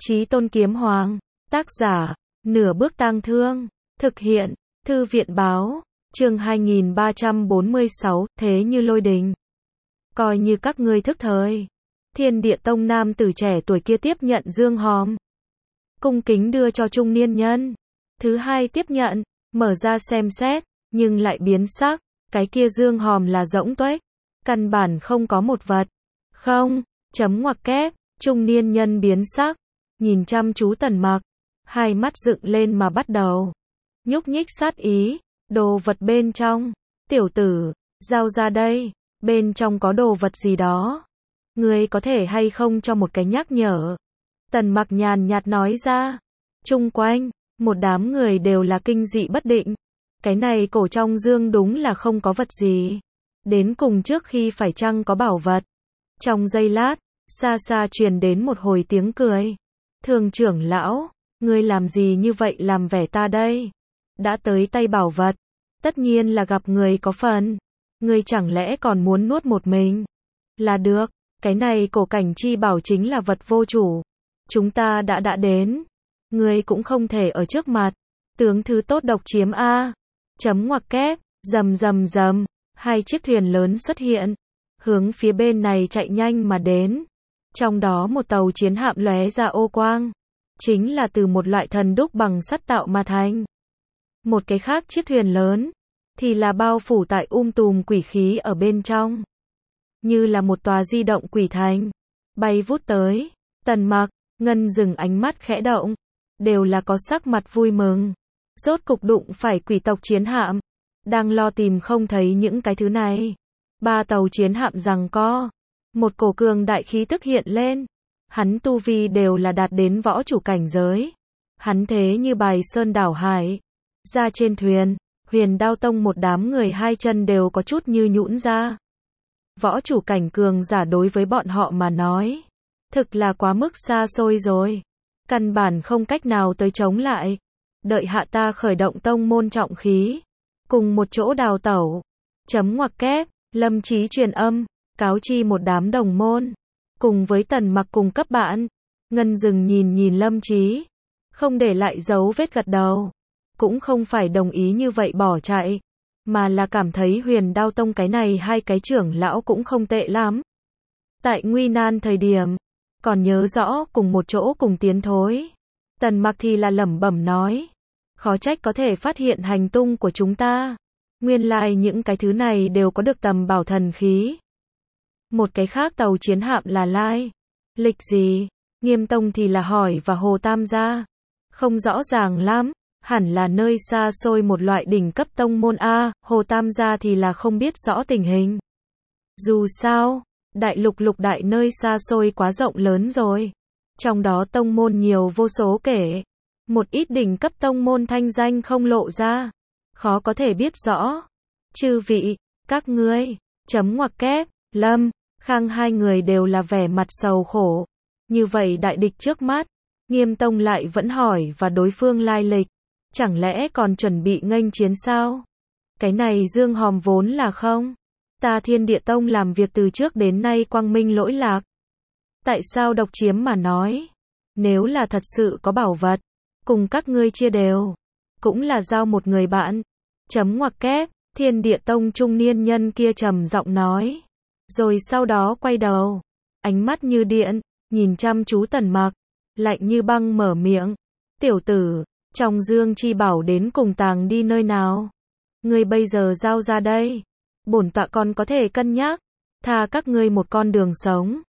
Chí Tôn Kiếm Hoàng, tác giả, Nửa Bước Tang Thương, thực hiện, Thư viện báo, chương 2346, thế như lôi đình. Coi như các ngươi thức thời. Thiên Địa Tông nam tử trẻ tuổi kia tiếp nhận dương hòm. Cung kính đưa cho trung niên nhân. Thứ hai tiếp nhận, mở ra xem xét, nhưng lại biến sắc, cái kia dương hòm là rỗng tuếch, căn bản không có một vật. Không, chấm ngoặc kép, trung niên nhân biến sắc, nhìn chăm chú Tần Mặc, hai mắt dựng lên mà bắt đầu nhúc nhích sát ý, đồ vật bên trong, tiểu tử, giao ra đây, bên trong có đồ vật gì đó. Ngươi có thể hay không cho một cái nhắc nhở? Tần Mặc nhàn nhạt nói ra. Chung quanh, một đám người đều là kinh dị bất định. Cái này cổ trong dương đúng là không có vật gì. Đến cùng trước khi phải chăng có bảo vật. Trong giây lát, xa xa truyền đến một hồi tiếng cười. Thường trưởng lão, ngươi làm gì như vậy làm vẻ ta đây? Đã tới tay bảo vật, tất nhiên là gặp người có phần. Ngươi chẳng lẽ còn muốn nuốt một mình? Là được, cái này cổ cảnh chi bảo chính là vật vô chủ. Chúng ta đã đến. Ngươi cũng không thể ở trước mặt. Tướng thứ tốt độc chiếm a. Chấm ngoặc kép, rầm rầm rầm, hai chiếc thuyền lớn xuất hiện, hướng phía bên này chạy nhanh mà đến. Trong đó một tàu chiến hạm lóe ra ô quang, chính là từ một loại thần đúc bằng sắt tạo mà thành. Một cái khác chiếc thuyền lớn, thì là bao phủ tại tùm quỷ khí ở bên trong. Như là một tòa di động quỷ thành, bay vút tới. Tần Mặc, Ngân dừng ánh mắt khẽ động, đều là có sắc mặt vui mừng. Rốt cục đụng phải quỷ tộc chiến hạm, đang lo tìm không thấy những cái thứ này. Ba tàu chiến hạm giằng co, một cổ cường đại khí tức hiện lên. Hắn tu vi đều là đạt đến võ chủ cảnh giới. Hắn thế như bài sơn đảo hải. Ra trên thuyền, Huyền Đao Tông một đám người hai chân đều có chút như nhũn ra. Võ chủ cảnh cường giả đối với bọn họ mà nói, thực là quá mức xa xôi rồi. Căn bản không cách nào tới chống lại. Đợi hạ ta khởi động tông môn trọng khí, cùng một chỗ đào tẩu. Chấm ngoặc kép, Lâm Chí truyền âm, cáo chi một đám đồng môn. Cùng với Tần Mặc cùng cấp bạn. Ngân dừng nhìn Lâm Chí, không để lại dấu vết gật đầu. Cũng không phải đồng ý như vậy bỏ chạy, mà là cảm thấy Huyền Đao Tông cái này hai cái trưởng lão cũng không tệ lắm. Tại nguy nan thời điểm, còn nhớ rõ cùng một chỗ cùng tiến thối. Tần Mặc thì là lẩm bẩm nói, khó trách có thể phát hiện hành tung của chúng ta. Nguyên lai những cái thứ này đều có được tầm bảo thần khí. Một cái khác tàu chiến hạm là lai lịch gì? Nghiêm Tông thì là hỏi và Hồ Tam gia. Không rõ ràng lắm, hẳn là nơi xa xôi một loại đỉnh cấp tông môn a. Hồ Tam gia thì là không biết rõ tình hình. Dù sao, đại lục lục đại nơi xa xôi quá rộng lớn rồi. Trong đó tông môn nhiều vô số kể. Một ít đỉnh cấp tông môn thanh danh không lộ ra, khó có thể biết rõ. Chư vị, các ngươi, chấm ngoặc kép, Lâm, Khang hai người đều là vẻ mặt sầu khổ. Như vậy đại địch trước mắt, Nghiêm Tông lại vẫn hỏi và đối phương lai lịch. Chẳng lẽ còn chuẩn bị nghênh chiến sao? Cái này dương hòm vốn là không. Ta Thiên Địa Tông làm việc từ trước đến nay quang minh lỗi lạc. Tại sao độc chiếm mà nói? Nếu là thật sự có bảo vật, cùng các ngươi chia đều, cũng là giao một người bạn. Chấm ngoặc kép, Thiên Địa Tông trung niên nhân kia trầm giọng nói. Rồi sau đó quay đầu, ánh mắt như điện, nhìn chăm chú Tần Mặc, lạnh như băng mở miệng. Tiểu tử, trong dương chi bảo đến cùng tàng đi nơi nào? Ngươi bây giờ giao ra đây. Bổn tọa còn có thể cân nhắc, tha các ngươi một con đường sống.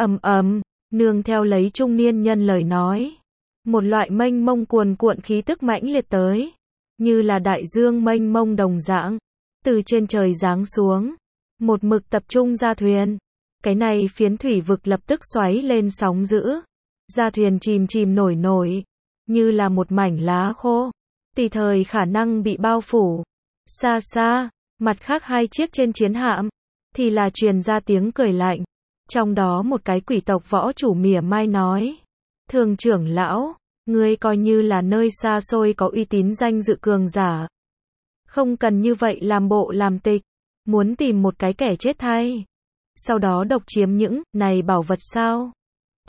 Nương theo lấy trung niên nhân lời nói. Một loại mênh mông cuồn cuộn khí tức mãnh liệt tới. Như là đại dương mênh mông đồng dạng. Từ trên trời giáng xuống. Một mực tập trung ra thuyền. Cái này phiến thủy vực lập tức xoáy lên sóng dữ. Ra thuyền chìm nổi. Như là một mảnh lá khô. Tùy thời khả năng bị bao phủ. Xa xa, mặt khác hai chiếc trên chiến hạm. Thì là truyền ra tiếng cười lạnh. Trong đó một cái quỷ tộc võ chủ mỉa mai nói. Thường trưởng lão, ngươi coi như là nơi xa xôi có uy tín danh dự cường giả. Không cần như vậy làm bộ làm tịch. Muốn tìm một cái kẻ chết thay. Sau đó độc chiếm những này bảo vật sao?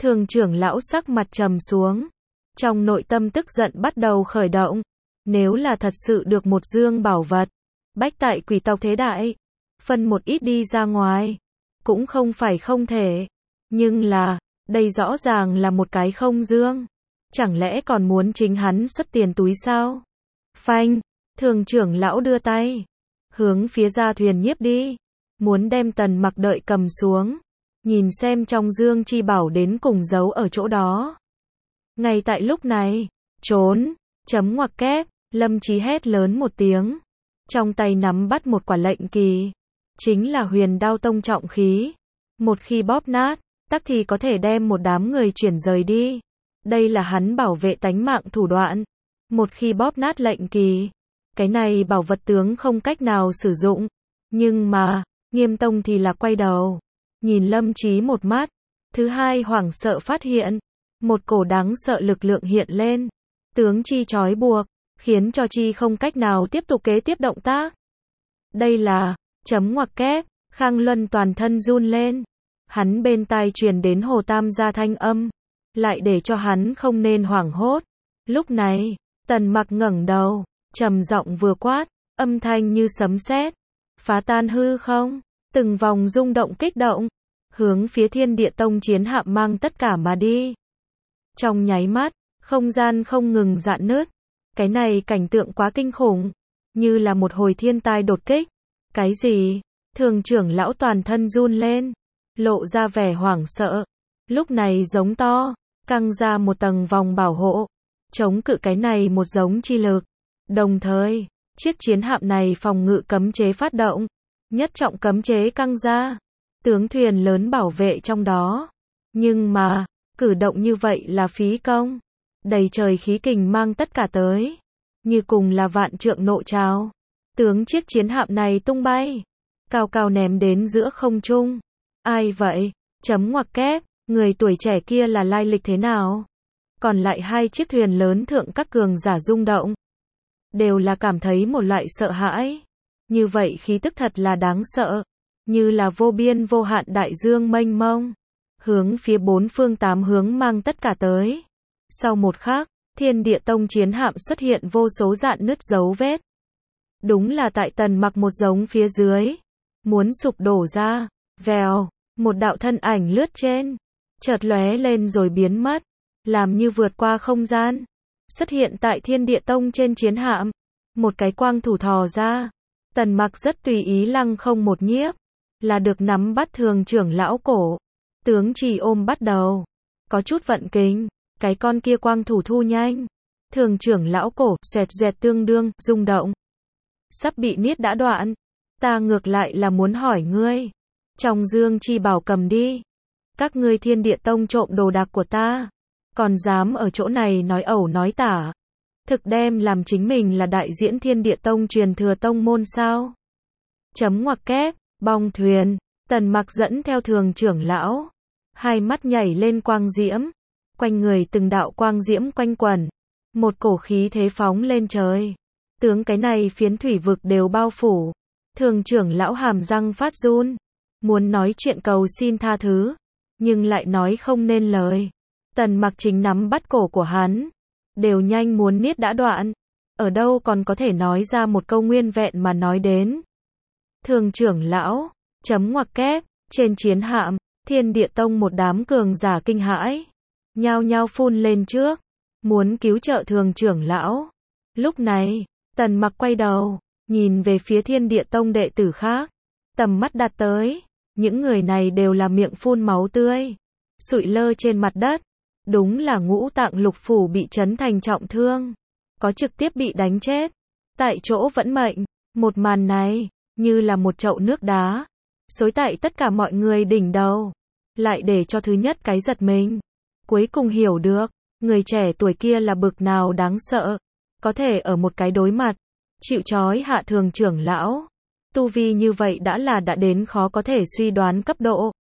Thường trưởng lão sắc mặt trầm xuống. Trong nội tâm tức giận bắt đầu khởi động. Nếu là thật sự được một dương bảo vật, bách tại quỷ tộc thế đại, phân một ít đi ra ngoài, cũng không phải không thể. Nhưng là, đây rõ ràng là một cái không dương. Chẳng lẽ còn muốn chính hắn xuất tiền túi sao? Phanh, thường trưởng lão đưa tay, hướng phía ra thuyền nhiếp đi. Muốn đem Tần Mặc đợi cầm xuống. Nhìn xem trong dương chi bảo đến cùng giấu ở chỗ đó. Ngay tại lúc này, trốn, chấm ngoặc kép, Lâm Chí hét lớn một tiếng. Trong tay nắm bắt một quả lệnh kỳ. Chính là huyền đao tông trọng khí. Một khi bóp nát, tắc thì có thể đem một đám người chuyển rời đi. Đây là hắn bảo vệ tánh mạng thủ đoạn. Một khi bóp nát lệnh kỳ, cái này bảo vật tướng không cách nào sử dụng. Nhưng mà, Nghiêm Tông thì là quay đầu. Nhìn Lâm Chí một mắt. Thứ hai hoảng sợ phát hiện. Một cổ đáng sợ lực lượng hiện lên. Tướng chi trói buộc. Khiến cho chi không cách nào tiếp tục kế tiếp động tác. Đây là, chấm ngoặc kép, Khang Luân toàn thân run lên. Hắn bên tai truyền đến Hồ Tam gia thanh âm. Lại để cho hắn không nên hoảng hốt. Lúc này, Tần Mặc ngẩng đầu, trầm giọng vừa quát, âm thanh như sấm sét, phá tan hư không, từng vòng rung động kích động, hướng phía Thiên Địa Tông chiến hạm mang tất cả mà đi. Trong nháy mắt, không gian không ngừng rạn nứt. Cái này cảnh tượng quá kinh khủng, như là một hồi thiên tai đột kích. Cái gì? Thường trưởng lão toàn thân run lên, lộ ra vẻ hoảng sợ. Lúc này giống to, căng ra một tầng vòng bảo hộ, chống cự cái này một giống chi lực. Đồng thời, chiếc chiến hạm này phòng ngự cấm chế phát động, nhất trọng cấm chế căng ra, tướng thuyền lớn bảo vệ trong đó. Nhưng mà, cử động như vậy là phí công. Đầy trời khí kình mang tất cả tới, như cùng là vạn trượng nộ trào. Tướng chiếc chiến hạm này tung bay, cao cao ném đến giữa không trung. Ai vậy? Chấm ngoặc kép, người tuổi trẻ kia là lai lịch thế nào? Còn lại hai chiếc thuyền lớn thượng các cường giả rung động, đều là cảm thấy một loại sợ hãi. Như vậy khí tức thật là đáng sợ, như là vô biên vô hạn đại dương mênh mông, hướng phía bốn phương tám hướng mang tất cả tới. Sau một khắc, Thiên Địa Tông chiến hạm xuất hiện vô số rạn nứt dấu vết. Đúng là tại Tần Mặc một giống phía dưới, muốn sụp đổ ra. Vèo, một đạo thân ảnh lướt trên, chợt lóe lên rồi biến mất, làm như vượt qua không gian, xuất hiện tại Thiên Địa Tông trên chiến hạm. Một cái quang thủ thò ra, Tần Mặc rất tùy ý lăng không một nhiếp, là được nắm bắt thường trưởng lão cổ. Tướng chỉ ôm bắt đầu, có chút vận kính, cái con kia quang thủ thu nhanh. Thường trưởng lão cổ, xoẹt dẹt tương đương, rung động. Sắp bị niết đã đoạn. Ta ngược lại là muốn hỏi ngươi. Trong dương chi bảo cầm đi. Các ngươi Thiên Địa Tông trộm đồ đạc của ta. Còn dám ở chỗ này nói ẩu nói tả. Thực đem làm chính mình là đại diễn Thiên Địa Tông truyền thừa tông môn sao? Chấm ngoặc kép, bong thuyền. Tần Mặc dẫn theo thường trưởng lão. Hai mắt nhảy lên quang diễm. Quanh người từng đạo quang diễm quanh quẩn. Một cổ khí thế phóng lên trời. Tướng cái này phiến thủy vực đều bao phủ. Thường trưởng lão hàm răng phát run. Muốn nói chuyện cầu xin tha thứ. Nhưng lại nói không nên lời. Tần Mặc chính nắm bắt cổ của hắn. Đều nhanh muốn niết đã đoạn. Ở đâu còn có thể nói ra một câu nguyên vẹn mà nói đến. Thường trưởng lão, chấm ngoặc kép, trên chiến hạm, Thiên Địa Tông một đám cường giả kinh hãi. Nhao nhao phun lên trước. Muốn cứu trợ thường trưởng lão. Lúc này, Tần Mặc quay đầu, nhìn về phía Thiên Địa Tông đệ tử khác. Tầm mắt đặt tới. Những người này đều là miệng phun máu tươi. Sụi lơ trên mặt đất. Đúng là ngũ tạng lục phủ bị chấn thành trọng thương. Có trực tiếp bị đánh chết. Tại chỗ vẫn mệnh. Một màn này, như là một chậu nước đá. Xối tại tất cả mọi người đỉnh đầu. Lại để cho thứ nhất cái giật mình. Cuối cùng hiểu được, người trẻ tuổi kia là bực nào đáng sợ. Có thể ở một cái đối mặt, chịu trói hạ thường trưởng lão. Tu vi như vậy đã đến khó có thể suy đoán cấp độ.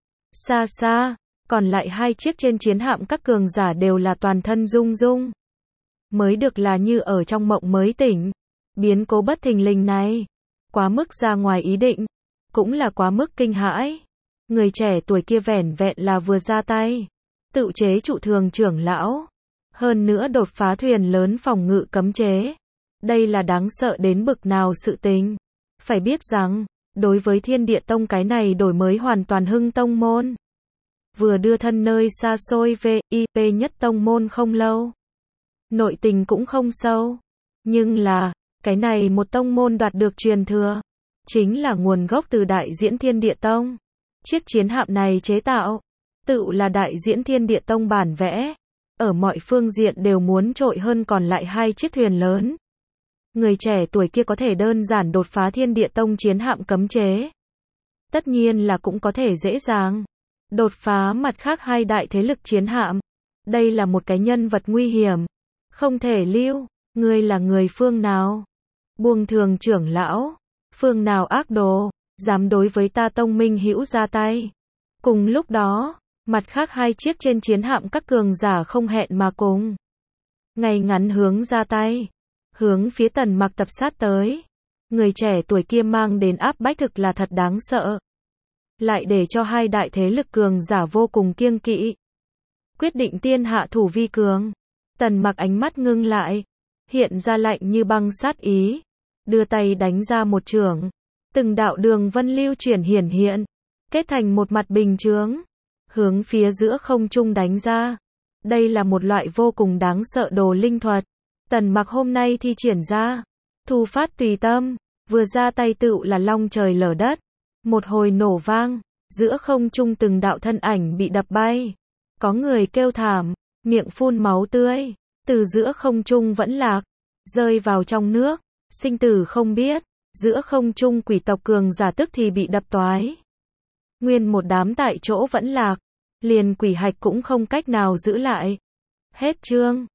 Xa xa, còn lại hai chiếc trên chiến hạm các cường giả đều là toàn thân rung rung. Mới được là như ở trong mộng mới tỉnh. Biến cố bất thình lình này, quá mức ra ngoài ý định, cũng là quá mức kinh hãi. Người trẻ tuổi kia vẻn vẹn là vừa ra tay, tự chế trụ thường trưởng lão. Hơn nữa đột phá thuyền lớn phòng ngự cấm chế. Đây là đáng sợ đến bực nào sự tình. Phải biết rằng, đối với Thiên Địa Tông cái này đổi mới hoàn toàn hưng tông môn. Vừa đưa thân nơi xa xôi VIP nhất tông môn không lâu. Nội tình cũng không sâu. Nhưng là, cái này một tông môn đoạt được truyền thừa. Chính là nguồn gốc từ Đại Diễn Thiên Địa Tông. Chiếc chiến hạm này chế tạo, tự là Đại Diễn Thiên Địa Tông bản vẽ. Ở mọi phương diện đều muốn trội hơn còn lại hai chiếc thuyền lớn. Người trẻ tuổi kia có thể đơn giản đột phá Thiên Địa Tông chiến hạm cấm chế. Tất nhiên là cũng có thể dễ dàng đột phá mặt khác hai đại thế lực chiến hạm. Đây là một cái nhân vật nguy hiểm. Không thể lưu. Ngươi là người phương nào? Buông thường trưởng lão. Phương nào ác đồ, dám đối với ta tông minh hữu ra tay. Cùng lúc đó, mặt khác hai chiếc trên chiến hạm các cường giả không hẹn mà cùng. Ngay ngắn hướng ra tay. Hướng phía Tần Mặc tập sát tới. Người trẻ tuổi kia mang đến áp bách thực là thật đáng sợ. Lại để cho hai đại thế lực cường giả vô cùng kiêng kỵ. Quyết định tiên hạ thủ vi cường. Tần Mặc ánh mắt ngưng lại. Hiện ra lạnh như băng sát ý. Đưa tay đánh ra một chưởng. Từng đạo đường vân lưu chuyển hiển hiện. Kết thành một mặt bình chướng. Hướng phía giữa không trung đánh ra. Đây là một loại vô cùng đáng sợ đồ linh thuật. Tần Mặc hôm nay thi triển ra. Thu phát tùy tâm. Vừa ra tay tựu là long trời lở đất. Một hồi nổ vang. Giữa không trung từng đạo thân ảnh bị đập bay. Có người kêu thảm. Miệng phun máu tươi. Từ giữa không trung vẫn lạc. Rơi vào trong nước. Sinh tử không biết. Giữa không trung quỷ tộc cường giả tức thì bị đập toái. Nguyên một đám tại chỗ vẫn lạc. Liền quỷ hạch cũng không cách nào giữ lại. Hết chương.